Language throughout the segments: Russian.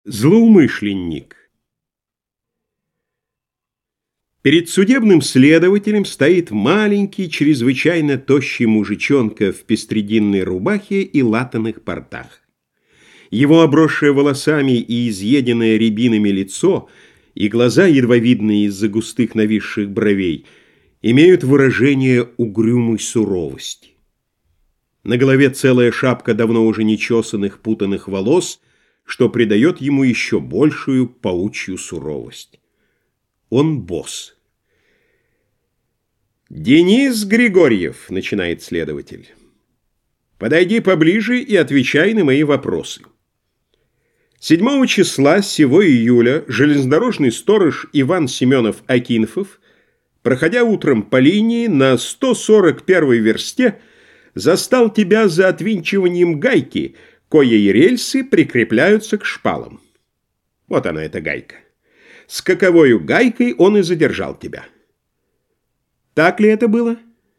Злоумышленник. Перед судебным следователем стоит маленький, чрезвычайно тощий мужичонка в пестрединной рубахе и латаных портах. Его обросшее волосами и изъеденное рябинами лицо и глаза, едва видные из-за густых нависших бровей, имеют выражение угрюмой суровости. На голове целая шапка давно уже нечесанных путанных волос, что придает ему еще большую паучью суровость. Он босс. «Денис Григорьев», — начинает следователь, — «подойди поближе и отвечай на мои вопросы. 7 числа сего июля железнодорожный сторож Иван Семенов-Акинфов, проходя утром по линии на 141-й версте, застал тебя за отвинчиванием гайки, коей рельсы прикрепляются к шпалам. Вот она, эта гайка. С каковою гайкой он и задержал тебя. Так ли это было?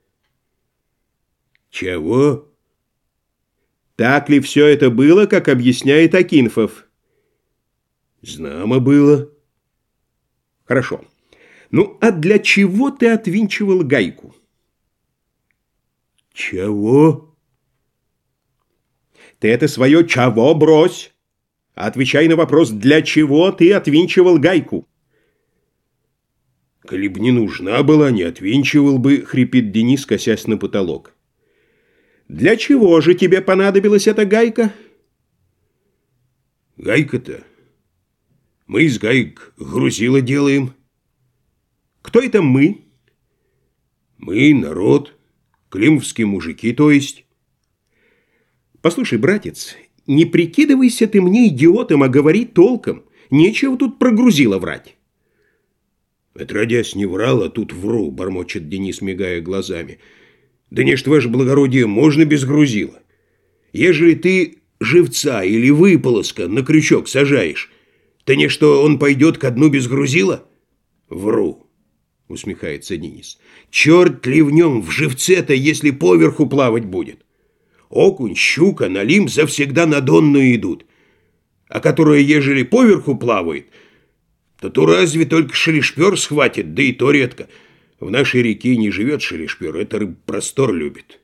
Чего? Так ли все это было, как объясняет Акинфов? Знамо было. Хорошо. Ну, а для чего ты отвинчивал гайку? Чего? Ты это свое «чего» брось. Отвечай на вопрос, для чего ты отвинчивал гайку? Коли б не нужна была, не отвинчивал бы, хрипит Денис, косясь на потолок. Для чего же тебе понадобилась эта гайка? Гайка-то? Мы из гаек грузила делаем. Кто это мы? Мы народ, климовские мужики, то есть. Послушай, братец, не прикидывайся ты мне идиотом, а говори толком. Нечего тут про грузила врать. Отродясь не врал, а тут вру, бормочет Денис, мигая глазами. Да не, что, ваше благородие, можно без грузила. Ежели ты живца или выполоска на крючок сажаешь, то не, что он пойдет ко дну без грузила? Вру, усмехается Денис. Черт ли в нем, в живце-то, если поверху плавать будет? Окунь, щука, налим завсегда на донную идут. А которая, ежели поверху плавает, то ту разве только шелешпер схватит, да и то редко. В нашей реке не живет шелешпер, это рыб простор любит.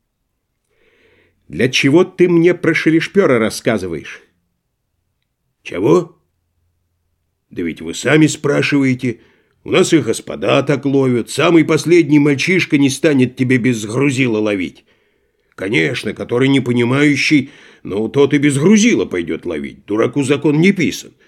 Для чего ты мне про шелешпера рассказываешь? Чего? Да ведь вы сами спрашиваете. У нас и господа так ловят. Самый последний мальчишка не станет тебе без грузила ловить. Конечно, который не понимающий, но тот и без грузила пойдет ловить. Дураку закон не писан.